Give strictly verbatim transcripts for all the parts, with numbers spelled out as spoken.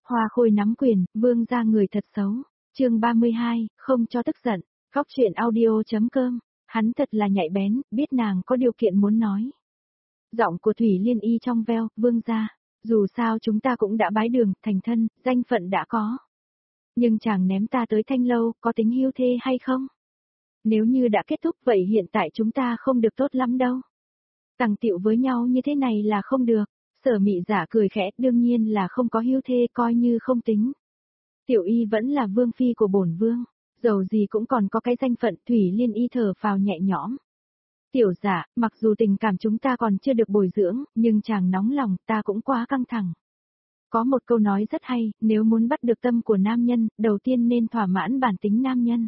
Hoa Khôi nắm quyền, vương gia người thật xấu. Chương ba mươi hai, không cho tức giận. Góc truyện audio.com. Hắn thật là nhạy bén, biết nàng có điều kiện muốn nói. Giọng của Thủy Liên Y trong veo, vương gia, dù sao chúng ta cũng đã bái đường, thành thân, danh phận đã có. Nhưng chàng ném ta tới Thanh Lâu, có tính hưu thê hay không? Nếu như đã kết thúc vậy hiện tại chúng ta không được tốt lắm đâu. Tằng tiệu với nhau như thế này là không được. Sở Mị Dạ cười khẽ, đương nhiên là không có hưu thê, coi như không tính. Tiểu Y vẫn là vương phi của bổn vương, dầu gì cũng còn có cái danh phận. Thủy Liên Y thở phào nhẹ nhõm. Tiểu Dạ, mặc dù tình cảm chúng ta còn chưa được bồi dưỡng, nhưng chàng nóng lòng, ta cũng quá căng thẳng. Có một câu nói rất hay, nếu muốn bắt được tâm của nam nhân, đầu tiên nên thỏa mãn bản tính nam nhân.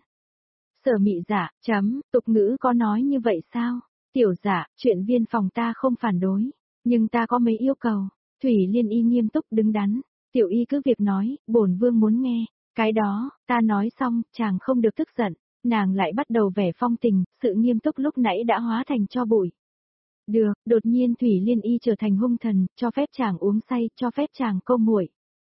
Sở Mị Dạ, chấm, tục ngữ có nói như vậy sao? Tiểu Dạ, chuyện viên phòng ta không phản đối, nhưng ta có mấy yêu cầu. Thủy Liên Y nghiêm túc đứng đắn. Tiểu Y cứ việc nói, bổn vương muốn nghe. Cái đó, ta nói xong, chàng không được tức giận. Nàng lại bắt đầu vẻ phong tình, sự nghiêm túc lúc nãy đã hóa thành tro bụi. Được, đột nhiên Thủy Liên Y trở thành hung thần, cho phép chàng uống say, cho phép chàng câu muội.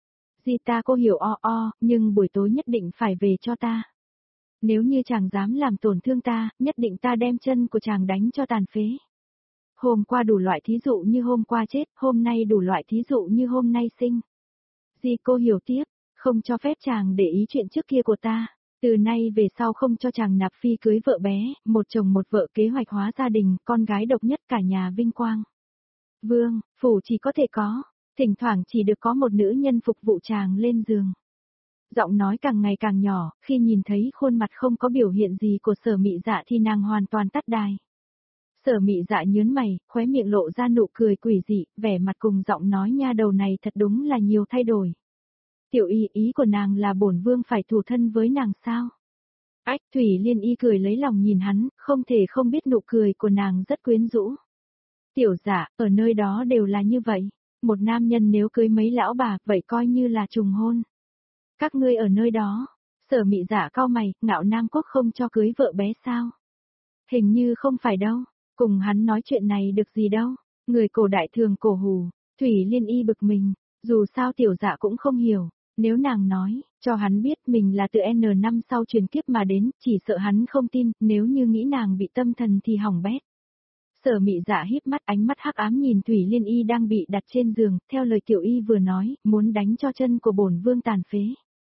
Di ta cô hiểu o o, nhưng buổi tối nhất định phải về cho ta. Nếu như chàng dám làm tổn thương ta, nhất định ta đem chân của chàng đánh cho tàn phế. Hôm qua đủ loại thí dụ như hôm qua chết, hôm nay đủ loại thí dụ như hôm nay sinh. Di cô hiểu tiếp, không cho phép chàng để ý chuyện trước kia của ta. Từ nay về sau không cho chàng nạp phi cưới vợ bé, một chồng một vợ kế hoạch hóa gia đình, con gái độc nhất cả nhà vinh quang. Vương, phủ chỉ có thể có, thỉnh thoảng chỉ được có một nữ nhân phục vụ chàng lên giường. Giọng nói càng ngày càng nhỏ, khi nhìn thấy khuôn mặt không có biểu hiện gì của Sở Mị Dạ thì nàng hoàn toàn tắt đài. Sở Mị Dạ nhớn mày, khóe miệng lộ ra nụ cười quỷ dị, vẻ mặt cùng giọng nói nha đầu này thật đúng là nhiều thay đổi. Tiểu Y, ý của nàng là bổn vương phải thủ thân với nàng sao? Ách, Thủy Liên Y cười lấy lòng nhìn hắn, không thể không biết nụ cười của nàng rất quyến rũ. Tiểu Dạ, ở nơi đó đều là như vậy, một nam nhân nếu cưới mấy lão bà, vậy coi như là trùng hôn. Các ngươi ở nơi đó, Sở Mị Dạ cau mày, Ngạo Nam Quốc không cho cưới vợ bé sao? Hình như không phải đâu, cùng hắn nói chuyện này được gì đâu, người cổ đại thường cổ hù. Thủy Liên Y bực mình, dù sao Tiểu Dạ cũng không hiểu, nếu nàng nói, cho hắn biết mình là từ N năm sau truyền kiếp mà đến, chỉ sợ hắn không tin, nếu như nghĩ nàng bị tâm thần thì hỏng bét. Sở Mị Dạ híp mắt, ánh mắt hắc ám nhìn Thủy Liên Y đang bị đặt trên giường, theo lời Tiểu Y vừa nói, muốn đánh cho chân của bổn vương tàn phế.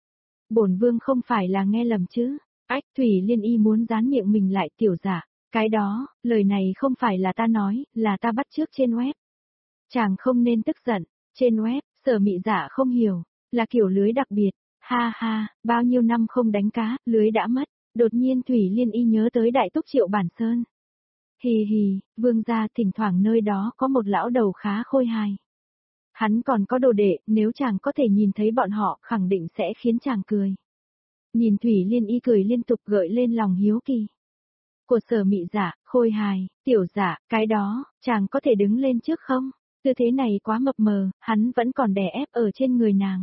Bổn vương không phải là nghe lầm chứ? Ách, Thủy Liên Y muốn dán miệng mình lại. Tiểu Dạ, cái đó, lời này không phải là ta nói, là ta bắt chước trên web. Chàng không nên tức giận, trên web, Sở Mị Dạ không hiểu, là kiểu lưới đặc biệt, ha ha, bao nhiêu năm không đánh cá, lưới đã mất. Đột nhiên Thủy Liên Y nhớ tới Đại Túc Triệu Bản Sơn. Hì hì, vương gia, thỉnh thoảng nơi đó có một lão đầu khá khôi hài. Hắn còn có đồ đệ, nếu chàng có thể nhìn thấy bọn họ, khẳng định sẽ khiến chàng cười. Nhìn Thủy Liên Y cười liên tục gợi lên lòng hiếu kỳ. Của Sở Mị Dạ, khôi hài, Tiểu Dạ, cái đó, chàng có thể đứng lên trước không? Tư thế này quá mập mờ, hắn vẫn còn đè ép ở trên người nàng.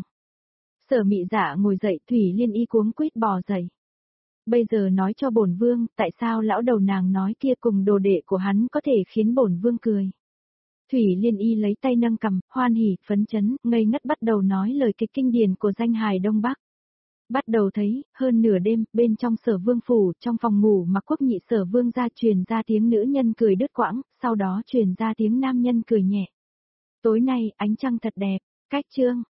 Sở Mị Dạ ngồi dậy, Thủy Liên Y cuống quýt bò dậy. Bây giờ nói cho bổn vương, tại sao lão đầu nàng nói kia cùng đồ đệ của hắn có thể khiến bổn vương cười. Thủy Liên Y lấy tay nâng cằm, hoan hỉ, phấn chấn, ngây ngất bắt đầu nói lời kịch kinh điển của danh hài Đông Bắc. Bắt đầu thấy, hơn nửa đêm, bên trong Sở Vương phủ, trong phòng ngủ mà Quốc Nhị Sở Vương ra truyền ra tiếng nữ nhân cười đứt quãng, sau đó truyền ra tiếng nam nhân cười nhẹ. Tối nay, ánh trăng thật đẹp, cách chương.